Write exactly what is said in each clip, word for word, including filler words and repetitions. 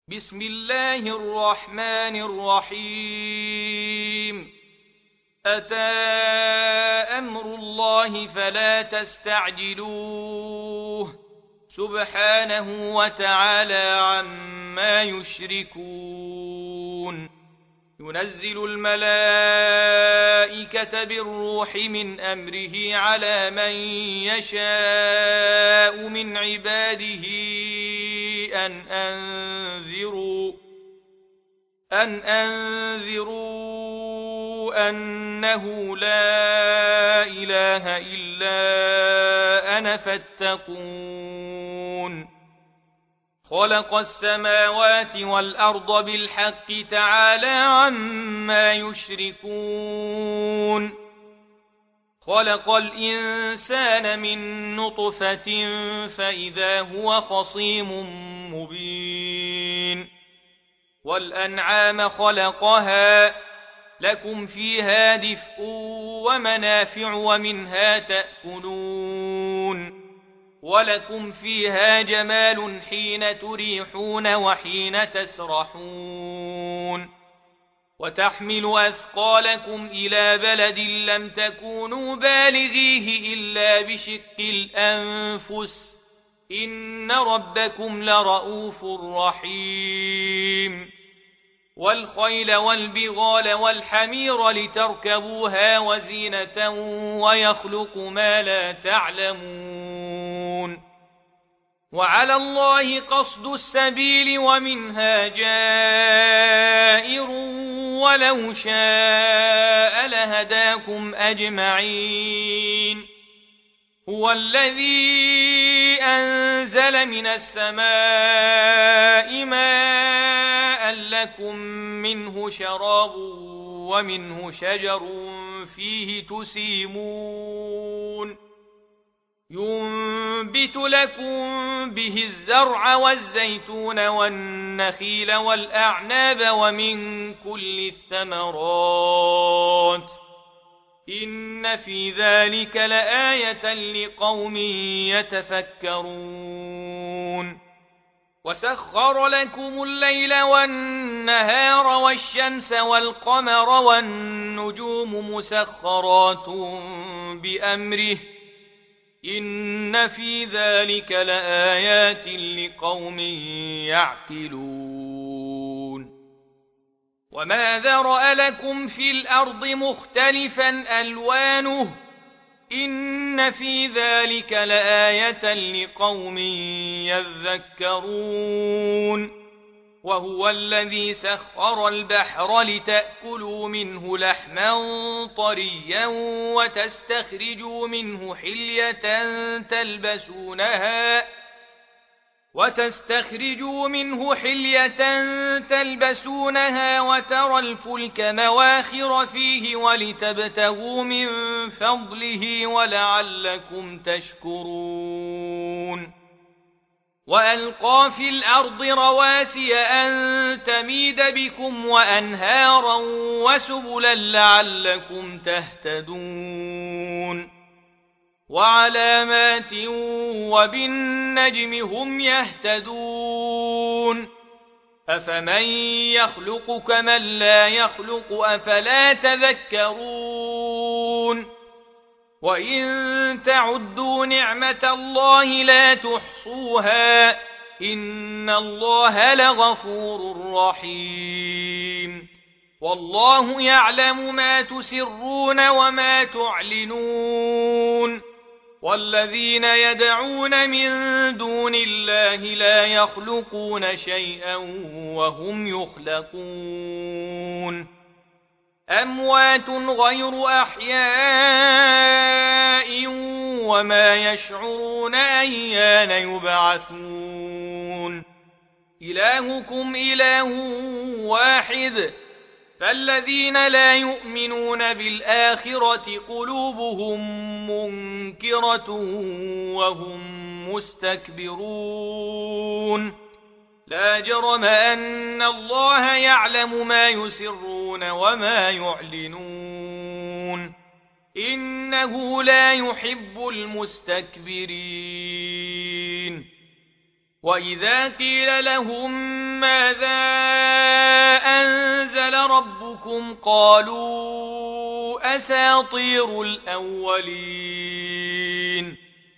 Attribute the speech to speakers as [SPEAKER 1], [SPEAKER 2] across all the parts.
[SPEAKER 1] بسم الله الرحمن الرحيم أتى أمر الله فلا تستعجلوه سبحانه وتعالى عما يشركون ينزل الملائكة بالروح من أمره على من يشاء من عباده أن أنذروا أن أنذروا أنه لا إله إلا أنا فاتقون خلق السماوات والأرض بالحق تعالى عما يشركون خلق الإنسان من نطفة فإذا هو خصيم مبين والأنعام خلقها لكم فيها دفء ومنافع ومنها تأكلون ولكم فيها جمال حين تريحون وحين تسرحون وتحمل أثقالكم إلى بلد لم تكونوا بالغيه إلا بشق الأنفس إن ربكم لرؤوف رحيم والخيل والبغال والحمير لتركبوها وزينة ويخلق ما لا تعلمون وعلى الله قصد السبيل ومنها جائر ولو شاء لهداكم أجمعين هو الذي أنزل من السماء ماء لكم منه شراب ومنه شجر فيه تسيمون ينبت لكم به الزرع والزيتون والنخيل والأعناب ومن كل الثمرات إن في ذلك لآية لقوم يتفكرون وسخر لكم الليل والنهار والشمس والقمر والنجوم مسخرات بأمره إن في ذلك لآيات لقوم يعقلون وما ذرأ لكم في الأرض مختلفا ألوانه إن في ذلك لآية لقوم يذكرون وهو الذي سخر البحر لتأكلوا منه لحما طريا وتستخرجوا منه حلية تلبسونها وتستخرجوا منه حلية تلبسونها وترى الفلك مواخر فيه ولتبتغوا من فضله ولعلكم تشكرون وألقى في الأرض رواسي أن تميد بكم وأنهارا وسبلا لعلكم تهتدون وعلامات وبالنجم هم يهتدون أفمن يخلق كمن لا يخلق أفلا تذكرون وإن تعدوا نعمة الله لا تحصوها إن الله لغفور رحيم والله يعلم ما تسرون وما تعلنون والذين يدعون من دون الله لا يخلقون شيئا وهم يخلقون أموات غير أحياء وما يشعرون أيان يبعثون إلهكم إله واحد فالذين لا يؤمنون بالآخرة قلوبهم منكرة وهم مستكبرون لا جرم أن الله يعلم ما يسرون وما يعلنون إنه لا يحب المستكبرين وإذا قيل لهم ماذا أنزل ربكم قالوا أساطير الأولين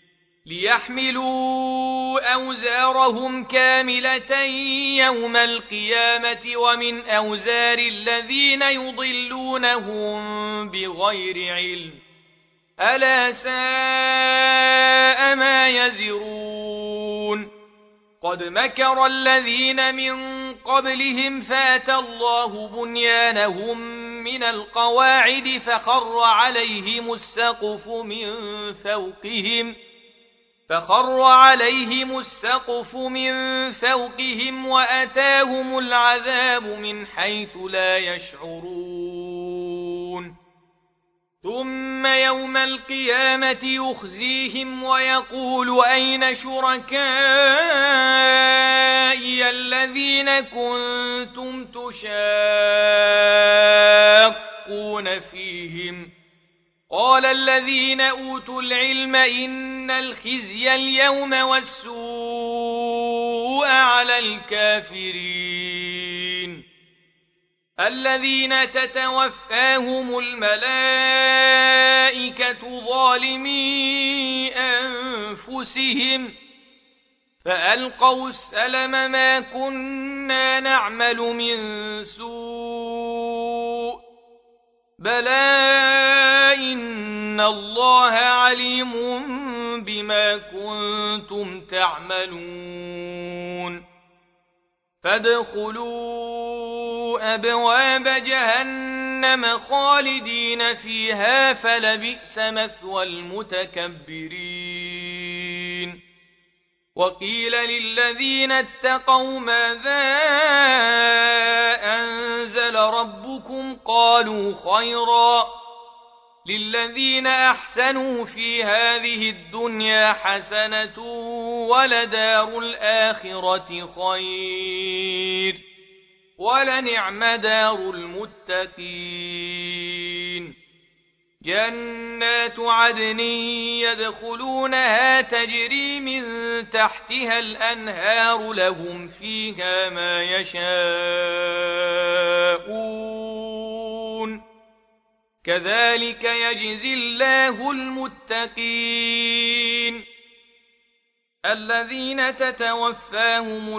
[SPEAKER 1] ليحملوا أوزارهم كاملة يوم القيامة ومن أوزار الذين يضلونهم بغير علم ألا ساء ما يزرون قد مكر الذين من قبلهم فاتى الله بنيانهم من القواعد فخر عليهم السقف من فوقهم فخر عليهم السقف من فوقهم وأتاهم العذاب من حيث لا يشعرون ثم يوم القيامة يخزيهم ويقول أين شركائي الذين كنتم تشاقون فيهم قال الذين أوتوا العلم إن الخزي اليوم والسوء على الكافرين الذين تتوفاهم الملائكة ظالمي أنفسهم فألقوا السلم ما كنا نعمل من سوء بلى إن الله عليم بما كنتم تعملون فادخلوا أبواب جهنم خالدين فيها فلبئس مثوى المتكبرين وقيل للذين اتقوا ماذا أنزل ربكم قالوا خيرا للذين أحسنوا في هذه الدنيا حسنة ولدار الآخرة خير ولنعم دار المتقين جنات عدن يدخلونها تجري من تحتها الأنهار لهم فيها ما يشاءون كذلك يجزي الله المتقين الذين تتوفاهم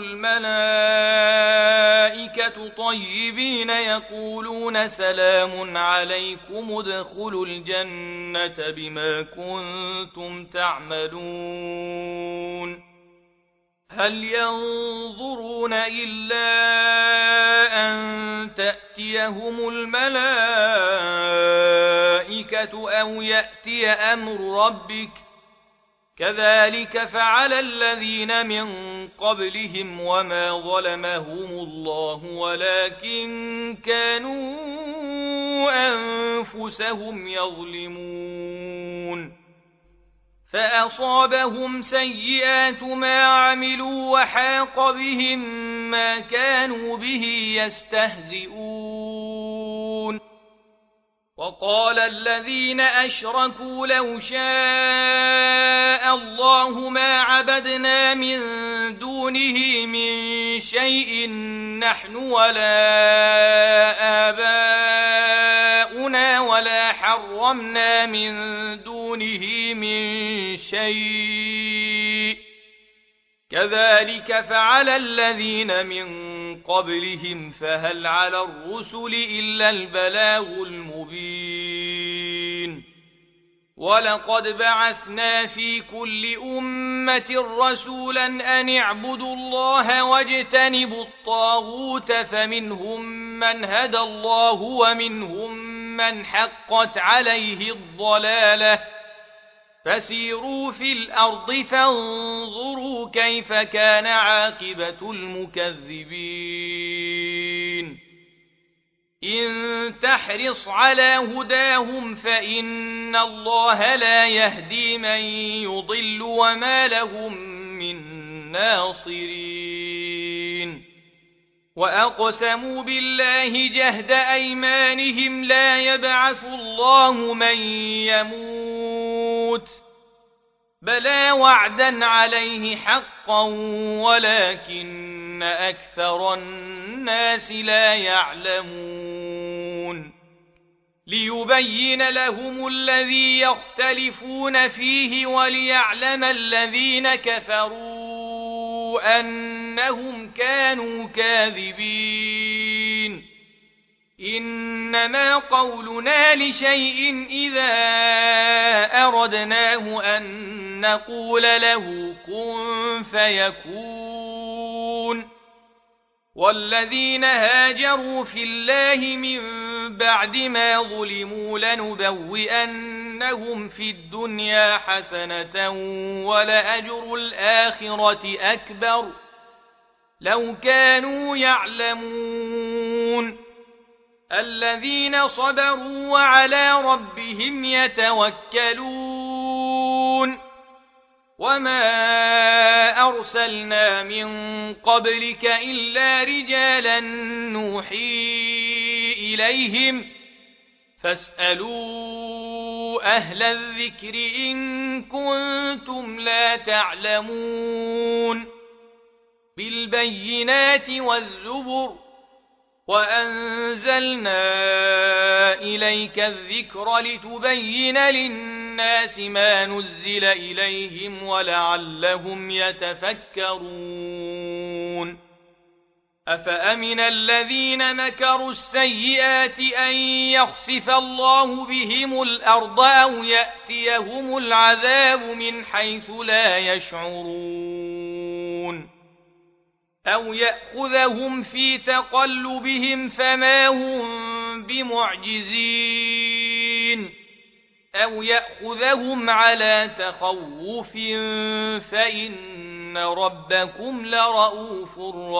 [SPEAKER 1] الملائكة طيبين يقولون سلام عليكم ادخلوا الجنة بما كنتم تعملون هل ينظرون إلا أن تأتيهم الملائكة أو يأتي أمر ربك كذلك فعل الذين من قبلهم وما ظلمهم الله ولكن كانوا أنفسهم يظلمون فأصابهم سيئات ما عملوا وحاق بهم ما كانوا به يستهزئون وقال الذين أشركوا لو شاء الله ما عبدنا من دونه من شيء نحن ولا آباؤنا ولا حرمنا من دونه من شيء كذلك فعل الذين من قبلهم فهل على الرسل إلا البلاغ المبين ولقد بعثنا في كل أمة رسولا أن اعبدوا الله واجتنبوا الطاغوت فمنهم من هدى الله ومنهم من حقت عليه الضلالة فسيروا في الأرض فانظروا كيف كان عاقبة المكذبين إن تحرص على هداهم فإن الله لا يهدي من يضل وما لهم من ناصرين وأقسموا بالله جهد أيمانهم لا يبعث الله من يموت بلى وعدا عليه حقا ولكن أكثر الناس لا يعلمون ليبين لهم الذي يختلفون فيه وليعلم الذين كفروا أنهم كانوا كاذبين إنما قولنا لشيء إذا أردناه أن نقول له كن فيكون والذين هاجروا في الله من بعد ما ظلموا لنبوئنهم في الدنيا حسنة ولأجر الآخرة أكبر لو كانوا يعلمون الذين صبروا وعلى ربهم يتوكلون وما أرسلنا من قبلك إلا رجالا نوحي إليهم فاسألوا أهل الذكر إن كنتم لا تعلمون بالبينات والزبر وأنزلنا إليك الذكر لتبين للناس ما نزل إليهم ولعلهم يتفكرون أفأمن الذين مكروا السيئات أن يخسف الله بهم الأرض أو يأتيهم العذاب من حيث لا يشعرون أو يأخذهم في تقلبهم فما هم بمعجزين أو يأخذهم على تخوف فإن ربكم لرؤوف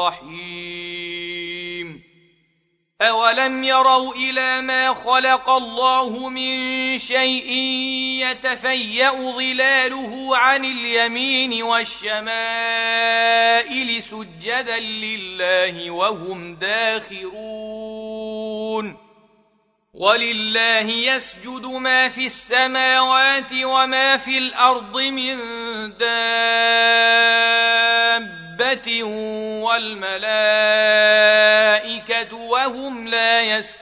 [SPEAKER 1] رحيم أولم يروا إلى ما خلق الله من شيء يتفيأ ظلاله عن اليمين والشمائل سجدا لله وهم داخرون ولله يسجد ما في السماوات وما في الأرض من دابة والملائكة وهم لا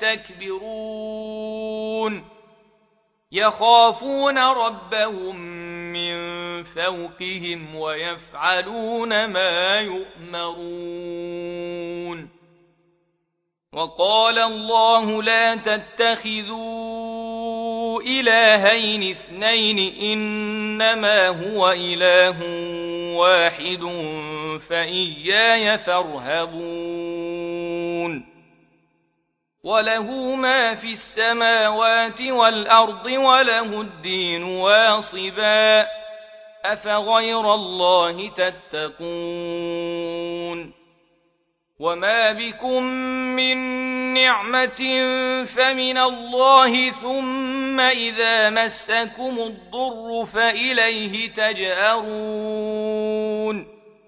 [SPEAKER 1] يستكبرون يخافون ربهم من فوقهم ويفعلون ما يؤمرون وقال الله لا تتخذوا إلهين اثنين إنما هو إله واحد فإياي فارهبون وله ما في السماوات والأرض وله الدين واصبا أفغير الله تتقون وما بكم من نعمة فمن الله ثم إذا مسكم الضر فإليه تجأرون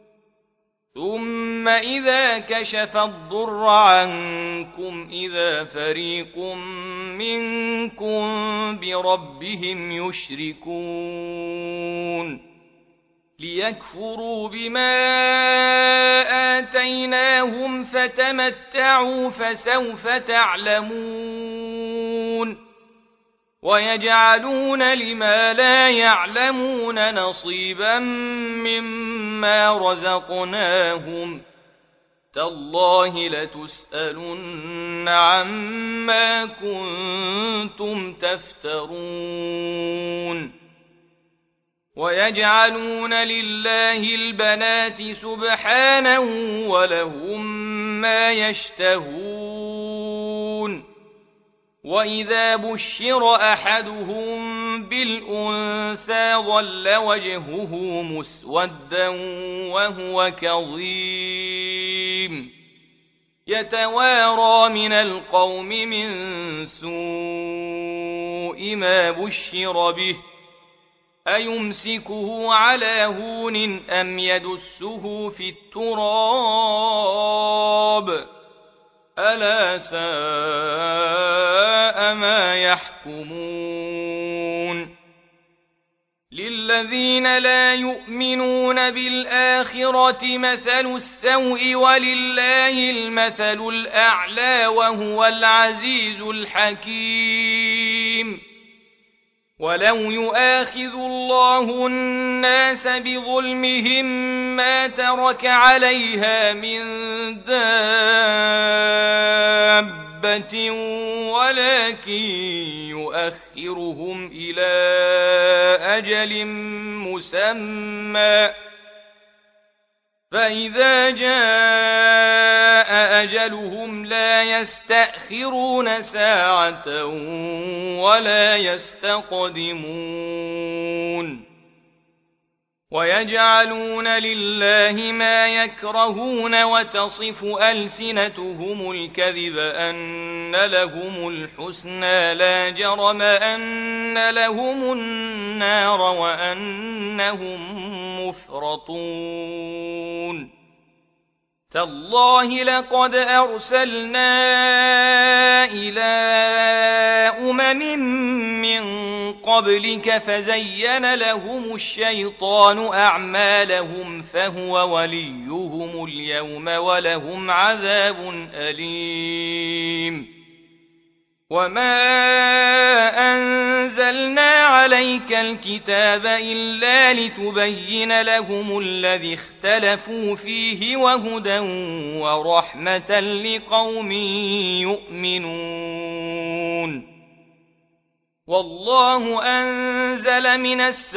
[SPEAKER 1] ثم إذا كشف الضر عنكم إذا فريق منكم بربهم يشركون ليكفروا بما آتيناهم فتمتعوا فسوف تعلمون ويجعلون لما لا يعلمون نصيبا مما رزقناهم تالله لتسألن عما كنتم تفترون ويجعلون لله البنات سبحانه ولهم ما يشتهون وإذا بشر أحدهم بالأنثى ظل وجهه مسودا وهو كظيم يتوارى من القوم من سوء ما بشر به أيمسكه على هون أم يدسه في التراب ألا ساء ما يحكمون لله الذين لا يؤمنون بالآخرة مثل السوء ولله المثل الأعلى وهو العزيز الحكيم ولو يؤاخذ الله الناس بظلمهم ما ترك عليها من دابة ولكن يؤخرهم إلى أجل مسمى فإذا جاء أجلهم لا يستأخرون ساعة ولا يستقدمون ويجعلون لله ما يكرهون وتصف ألسنتهم الكذب أن لهم الحسنى لا جرم أن لهم النار وأنهم مفرطون تالله لقد أرسلنا إلى أمم من قبلك فزين لهم الشيطان أعمالهم فهو وليهم اليوم ولهم عذاب أليم وما أنزلنا عليك الكتاب إلا لتبين لهم الذي اختلفوا فيه وهدى ورحمة لقوم يؤمنون والله أنزل من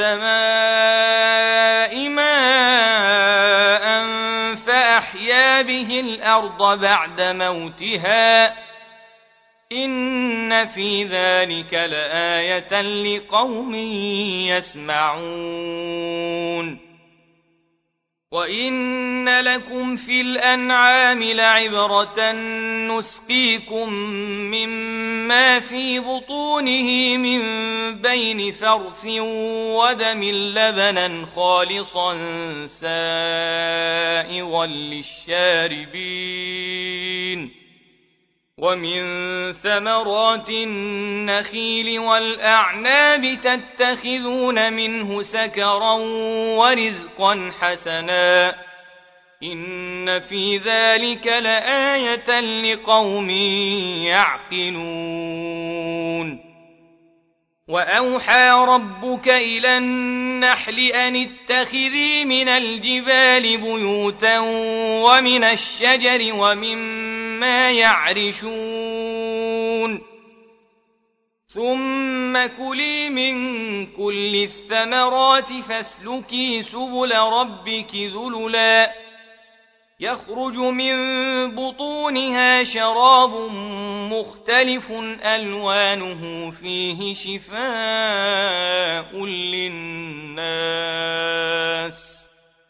[SPEAKER 1] السماء ماء فأحيا به الأرض بعد موتها إن في ذلك لآية لقوم يسمعون وإن لكم في الأنعام لعبرة نسقيكم مما في بطونه من بين فرث ودم لبنا خالصا سائغا للشاربين ومن ثمرات النخيل والأعناب تتخذون منه سكرا ورزقا حسنا إن في ذلك لآية لقوم يعقلون وأوحى ربك إلى النحل أن اتخذي من الجبال بيوتا ومن الشجر ومما يعرشون ثم كلي من كل الثمرات فاسلكي سبل ربك ذللا يخرج من بطونها شراب مختلف ألوانه فيه شفاء للناس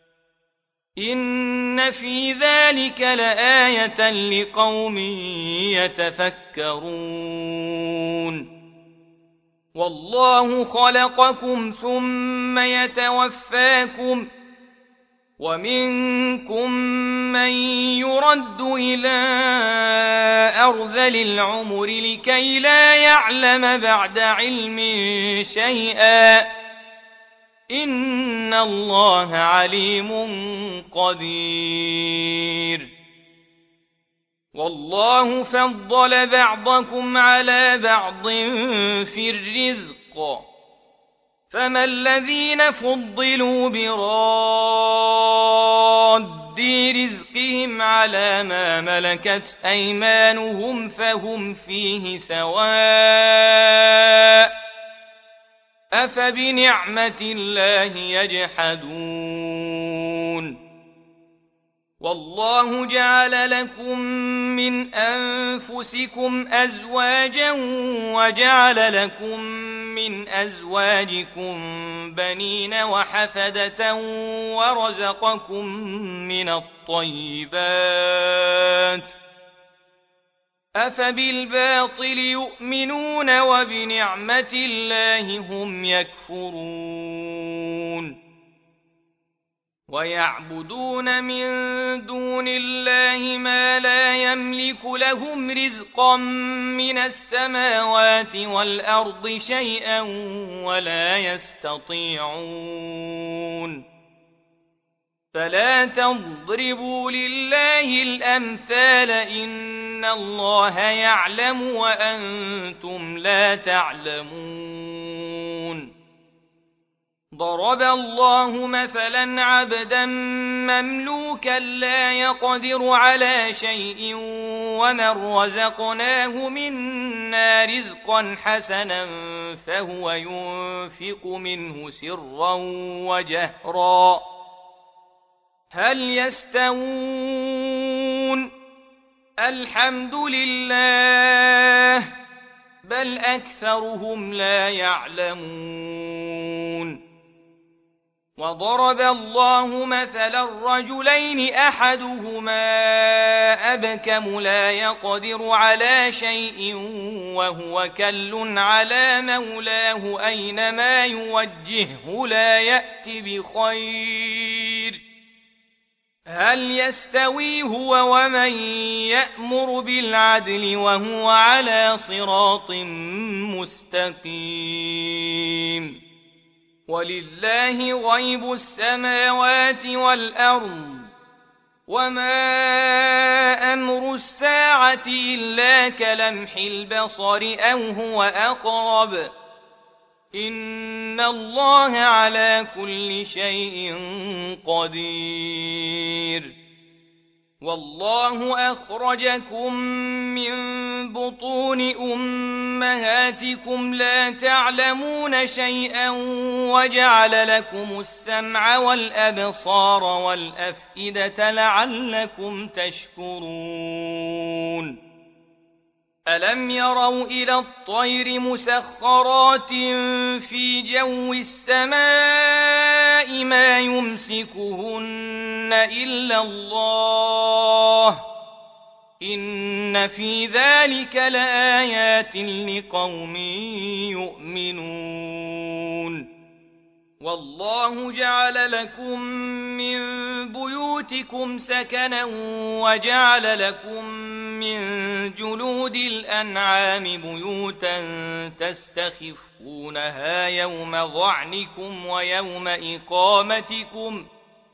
[SPEAKER 1] إن في ذلك لآية لقوم يتفكرون والله خلقكم ثم يتوفاكم ومنكم من يرد إلى أرذل العمر لكي لا يعلم بعد علم شيئا إن الله عليم قدير والله فضل بعضكم على بعض في الرزق فما الذين فضلوا براد رزقهم على ما ملكت أيمانهم فهم فيه سواء أفبنعمة الله يجحدون والله جعل لكم من أنفسكم أزواجا وجعل لكم من أزواجكم بنين وحفدة ورزقكم من الطيبات أفبالباطل يؤمنون وبنعمة الله هم يكفرون ويعبدون من دون الله ما لا يملك لهم رزقا من السماوات والأرض شيئا ولا يستطيعون فلا تضربوا لله الأمثال إن الله يعلم وأنتم لا تعلمون ضرب الله مثلا عبدا مملوكا لا يقدر على شيء ومن رزقناه منا رزقا حسنا فهو ينفق منه سرا وجهرا هل يستوون الحمد لله بل أكثرهم لا يعلمون وضرب الله مثلا رجلين أحدهما أبكم لا يقدر على شيء وهو كل على مولاه أينما يوجهه لا يأت بخير هل يستوي هو ومن يأمر بالعدل وهو على صراط مستقيم ولله غيب السماوات والأرض وما أمر الساعة إلا كلمح البصر أو هو أقرب إن الله على كل شيء قدير والله أخرجكم من بطون أمهاتكم لا تعلمون شيئا وجعل لكم السمع والأبصار والأفئدة لعلكم تشكرون ألم يروا إلى الطير مسخرات في جو السماء ما يمسكهن إلا الله إن في ذلك لآيات لقوم يؤمنون والله جعل لكم من بيوتكم سكنا وجعل لكم من جلود الأنعام بيوتا تستخفونها يوم ظعنكم ويوم إقامتكم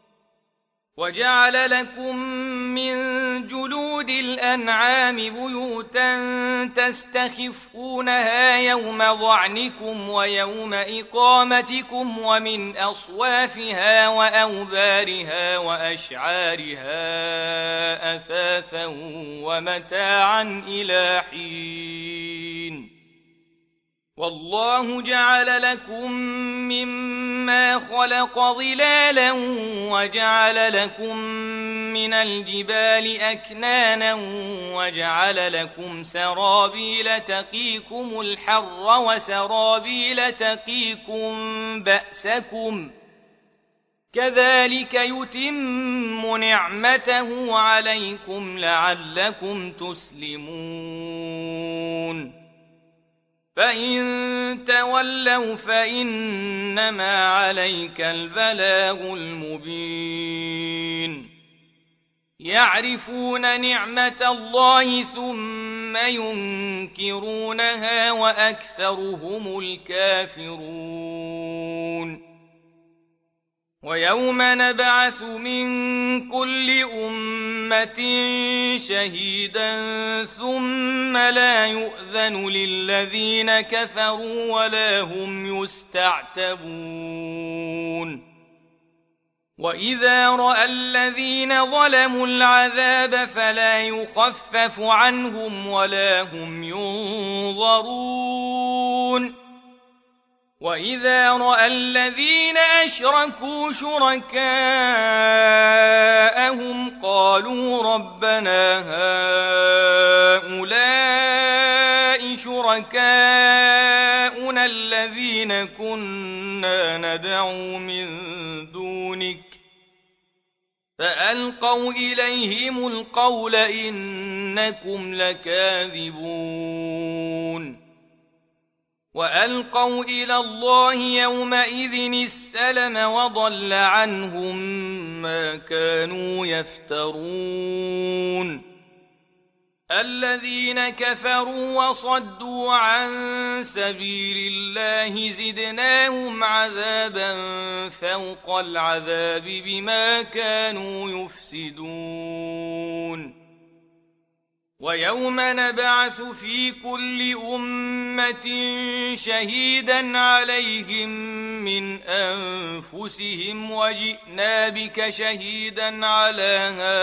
[SPEAKER 1] وجعل لكم من جلود الأنعام بيوتا تستخفونها يوم ظعنكم ويوم إقامتكم ومن أصوافها وأوبارها وأشعارها أثاثا ومتاعا إلى حين والله جعل لكم مما خلق ظلالا وجعل لكم من الجبال أكنانا وجعل لكم سرابيل تقيكم الحر وسرابيل تقيكم بأسكم كذلك يتم نعمته عليكم لعلكم تسلمون فإن تولوا فإنما عليك البلاغ المبين يعرفون نعمة الله ثم ينكرونها وأكثرهم الكافرون ويوم نبعث من كل أمة شهيدا ثم لا يؤذن للذين كفروا ولا هم يستعتبون وإذا رأى الذين ظلموا العذاب فلا يخفف عنهم ولا هم ينظرون وإذا رأى الذين أشركوا شركاءهم قالوا ربنا هؤلاء شركاؤنا الذين كنا ندعو من دونك فألقوا إليهم القول إنكم لكاذبون وألقوا إلى الله يومئذ السلم وضل عنهم ما كانوا يفترون الذين كفروا وصدوا عن سبيل الله زدناهم عذابا فوق العذاب بما كانوا يفسدون ويوم نبعث في كل أمة شهيدا عليهم من أنفسهم وجئنا بك شهيدا على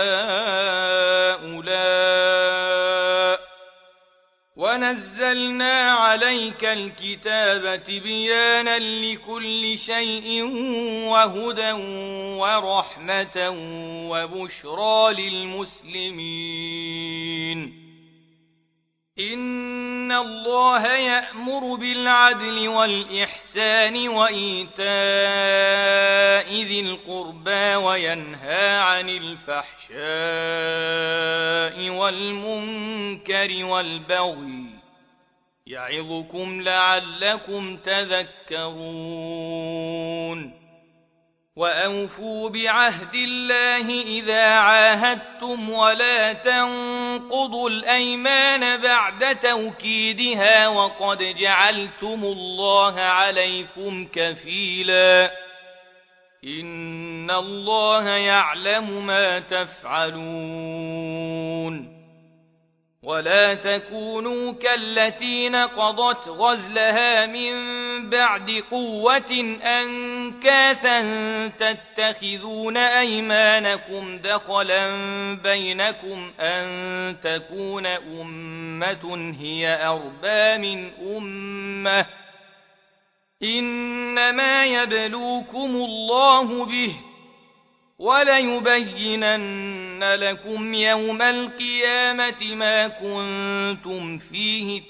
[SPEAKER 1] هؤلاء ونزلنا عليك الكتاب تبيانا لكل شيء وهدى ورحمة وبشرى للمسلمين إن الله يأمر بالعدل والإحسان وإيتاء ذي القربى وينهى عن الفحشاء والمنكر والبغي يعظكم لعلكم تذكرون وأوفوا بعهد الله إذا عاهدتم ولا تنقضوا الأيمان بعد توكيدها وقد جعلتم الله عليكم كفيلا إن الله يعلم ما تفعلون ولا تكونوا كالتي نقضت غزلها من بعد قوة أنكاثا تتخذون أيمانكم دخلا بينكم أن تكون أمة هي أربى من أمة إنما يبلوكم الله به وليبينن لكم يوم القيامة ما كنتم فيه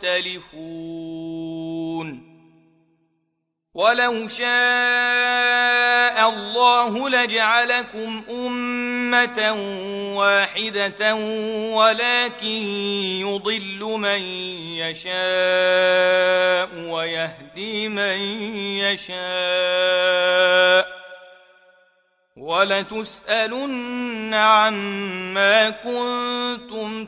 [SPEAKER 1] تختلفون ولو شاء الله لجعلكم أمة واحدة ولكن يضل من يشاء ويهدي من يشاء ولتسألن عما كنتم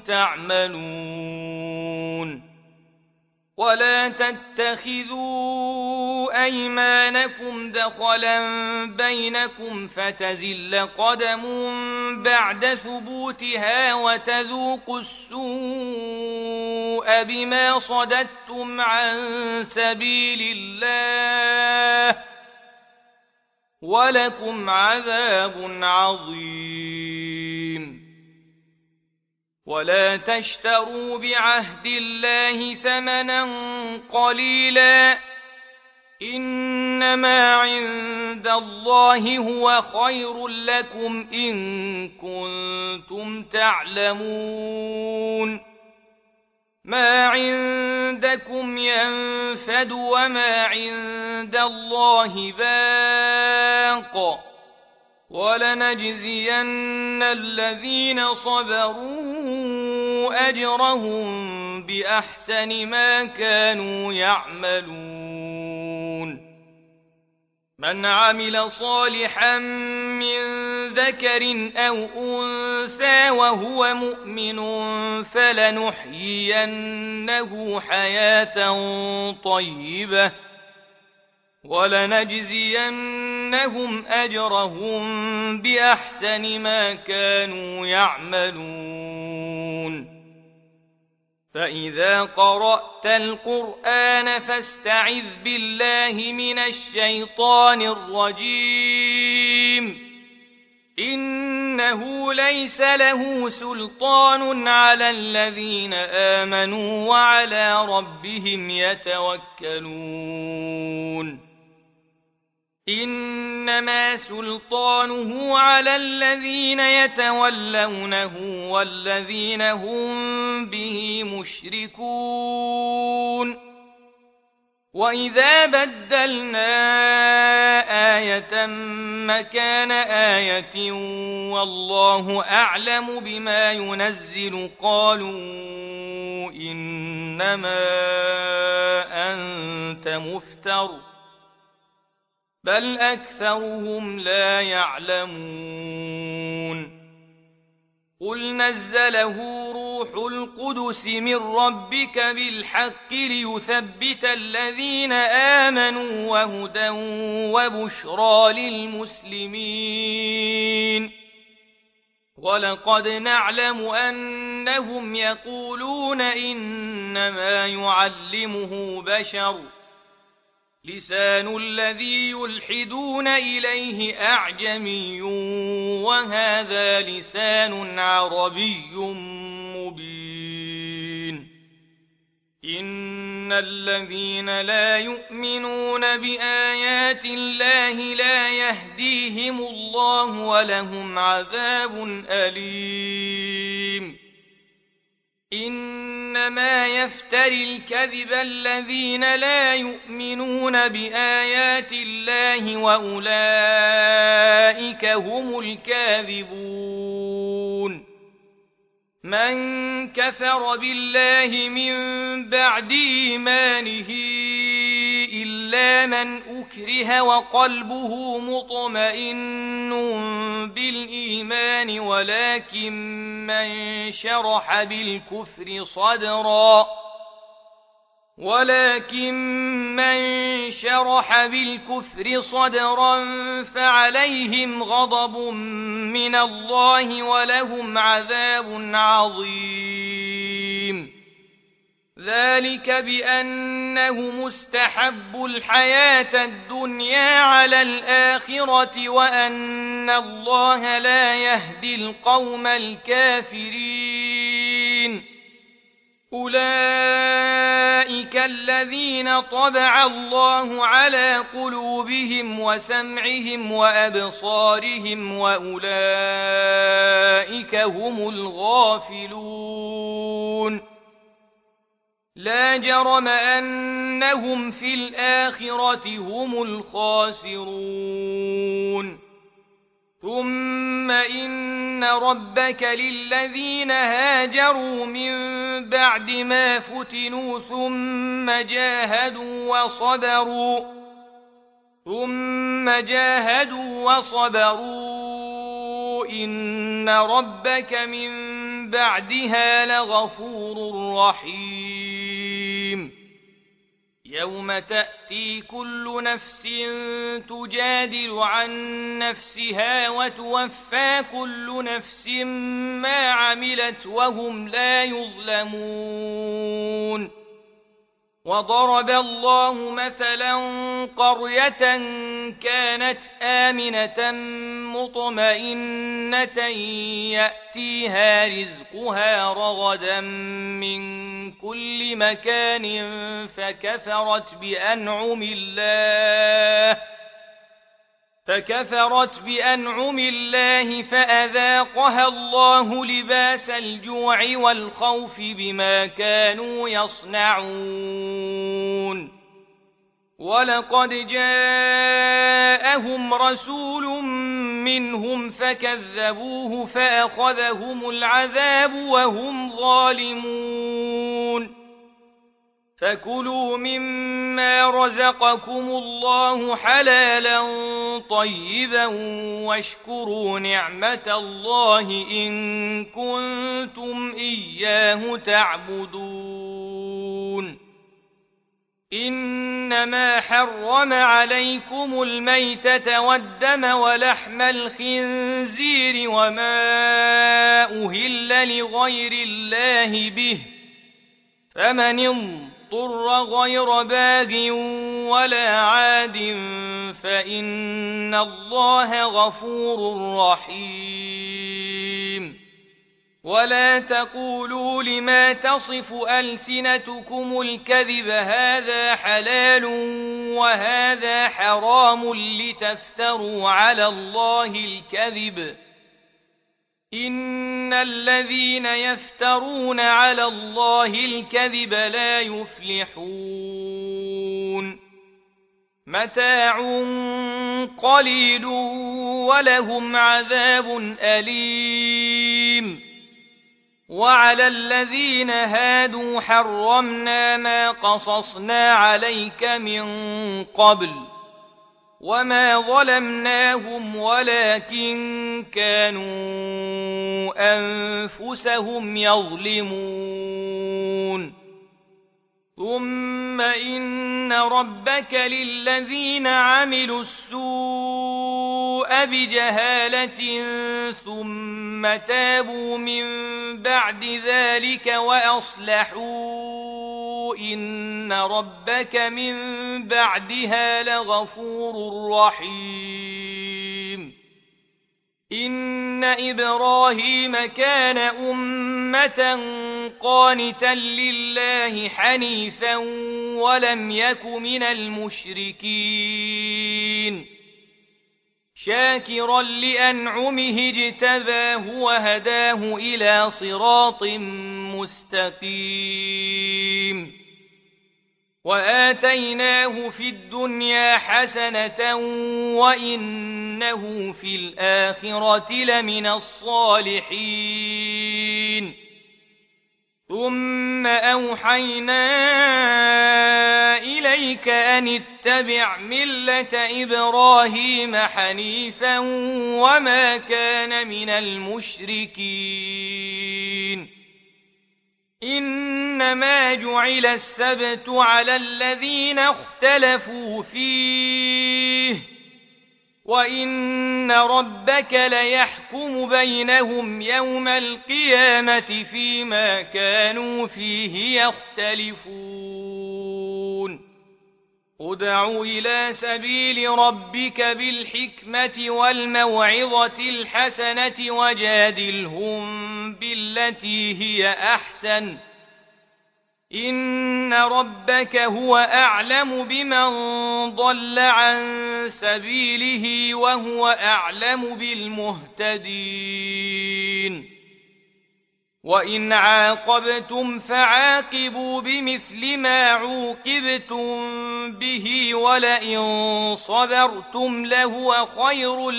[SPEAKER 1] تعملون ولا تتخذوا أيمانكم دخلا بينكم فتزل قدم بعد ثبوتها وتذوقوا السوء بما صددتم عن سبيل الله ولكم عذاب عظيم ولا تشتروا بعهد الله ثمنا قليلا إنما عند الله هو خير لكم إن كنتم تعلمون ما عندكم ينفد وما عند الله باق ولنجزين الذين صبروا أجرهم بأحسن ما كانوا يعملون من عمل صالحا من ذكر أو أنثى وهو مؤمن فلنحيينه حياة طيبة ولنجزينهم أجرهم بأحسن ما كانوا يعملون فإذا قرأت القرآن فاستعذ بالله من الشيطان الرجيم إنه ليس له سلطان على الذين آمنوا وعلى ربهم يتوكلون إنما سلطانه على الذين يتولونه والذين هم به مشركون وإذا بدلنا آية مكان آية والله أعلم بما ينزل قالوا إنما أنت مفتر بل أكثرهم لا يعلمون قل نزله روح القدس من ربك بالحق ليثبت الذين آمنوا وهدى وبشرى للمسلمين ولقد نعلم أنهم يقولون إنما يعلمه بشر لسان الذي يلحدون إليه أعجمي وهذا لسان عربي مبين إن الذين لا يؤمنون بآيات الله لا يهديهم الله ولهم عذاب أليم إنما يفتري الكذب الذين لا يؤمنون بآيات الله وأولئك هم الكاذبون من كفر بالله من بعد إيمانه إلا من أكره وقلبه مطمئن بالإيمان ولكن من شرح بالكفر صدرا ولكن من شرح بالكفر صدرا فعليهم غضب من الله ولهم عذاب عظيم ذلك بأنه مستحب الحياة الدنيا على الآخرة وأن الله لا يهدي القوم الكافرين أولئك الذين طبع الله على قلوبهم وسمعهم وأبصارهم وأولئك هم الغافلون لا جرم أنهم في الآخرة هم الخاسرون ثم إن ربك للذين هاجروا من بعد ما فتنوا ثم جاهدوا وصبروا ثم جاهدوا وصبروا إن ربك من بعدها لغفور رحيم يوم تأتي كل نفس تجادل عن نفسها وتوفى كل نفس ما عملت وهم لا يظلمون وضرب الله مثلا قرية كانت آمنة مطمئنة يأتيها رزقها رغدا من كل مكان فكفرت بأنعم الله فكفرت بأنعم الله فأذاقها الله لباس الجوع والخوف بما كانوا يصنعون ولقد جاءهم رسول منهم فكذبوه فأخذهم العذاب وهم ظالمون فكلوا مما رزقكم الله حلالا طيبا واشكروا نعمة الله إن كنتم إياه تعبدون إنما حرم عليكم الميتة والدم ولحم الخنزير وما أهل لغير الله به فمن اضطر غير باغ ولا عاد فإن الله غفور رحيم ولا تقولوا لما تصف ألسنتكم الكذب هذا حلال وهذا حرام لتفتروا على الله الكذب إن الذين يفترون على الله الكذب لا يفلحون متاع قليل ولهم عذاب أليم وعلى الذين هادوا حرمنا ما قصصنا عليك من قبل وما ظلمناهم ولكن كانوا أنفسهم يظلمون ثم إن ربك للذين عملوا السوء بجهالة ثم تابوا من بعد ذلك وأصلحوا إن ربك من بعدها لغفور رحيم إن إبراهيم كان أمة قانتا لله حنيفا ولم يك من المشركين شاكرا لأنعمه اجتباه وهداه إلى صراط مستقيم وآتيناه في الدنيا حسنة وإنه في الآخرة لمن الصالحين ثم أوحينا إليك أن اتبع ملة إبراهيم حنيفا وما كان من المشركين إنما جعل السبت على الذين اختلفوا فيه وإن ربك ليحكم بينهم يوم القيامة فيما كانوا فيه يختلفون ادع إلى سبيل ربك بالحكمة والموعظة الحسنة وجادلهم بالتي هي أحسن إن ربك هو أعلم بمن ضل عن سبيله وهو أعلم بالمهتدين وإن عاقبتم فعاقبوا بمثل ما عوقبتم به ولئن صبرتم لهو خير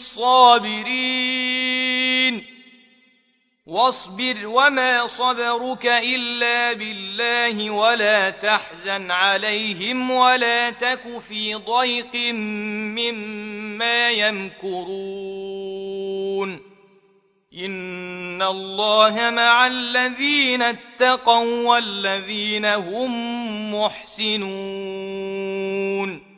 [SPEAKER 1] للصابرين واصبر وما صبرك إلا بالله ولا تحزن عليهم ولا تك في ضيق مما يمكرون إن الله مع الذين اتقوا والذين هم محسنون